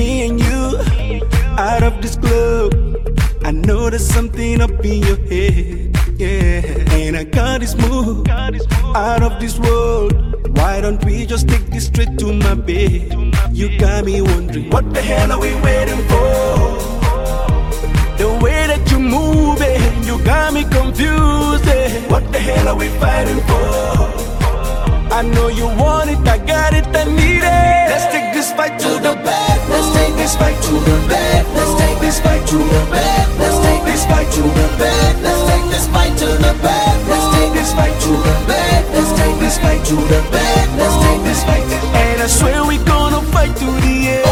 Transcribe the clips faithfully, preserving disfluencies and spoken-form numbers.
Me and you, out of this club. I know there's something up in your head, yeah. And I got this move, out of this world. Why don't we just take this straight to my bed? You got me wondering, what the hell are we waiting for? The way that you move it, you got me confused, eh. What the hell are we fighting for? I know you want it, I got it, I need it. Let's take this fight to the bed. Let's take this fight to the bed. Let's take this fight to the bed. Let's take this fight to the bed. Let's take this fight to the bed. Let's take this fight to the bed. Let's take this fight to the bed. Let's take this fight to the bed. And I swear we gonna fight to the end.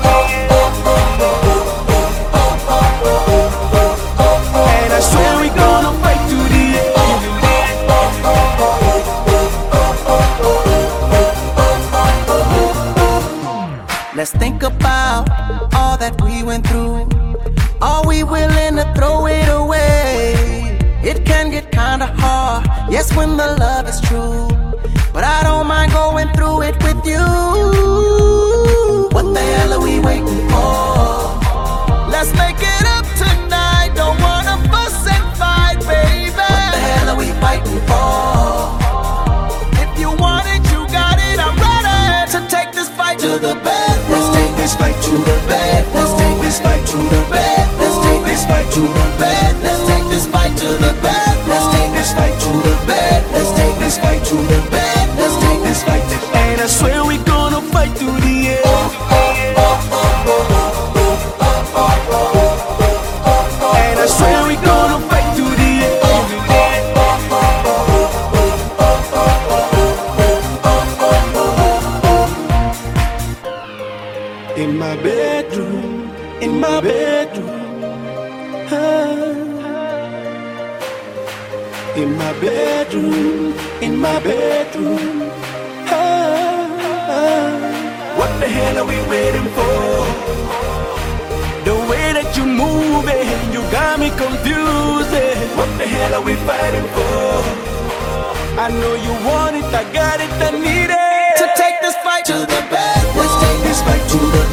And I swear we gonna fight to the end. Let's think about all that we went through. Are we willing to throw it away? It can get kinda hard, yes, when the love is true. But I don't mind going through it with you. What the hell are we waiting for? Let's make it up tonight. Don't wanna fuss and fight, baby. What the hell are we fighting for? If you want it, you got it. I'm ready to take this fight to the bed. Let's take this fight to the bed. Let's take this fight to the bed. Let's take this fight to the bed. Let's take this fight to the bed. Let's take this fight to the bed. Let's take this fight to the bed. Let's take this fight to the bed. And I swear we gonna fight to the end. And I swear we gonna fight to the end. In my bedroom, in my bedroom, ah. In my bedroom, in my bedroom, ah, ah. What the hell are we waiting for? The way that you move it, you got me confused, eh. What the hell are we fighting for? I know you want it, I got it, I need it. To take this fight to the bed. Let's take this fight to the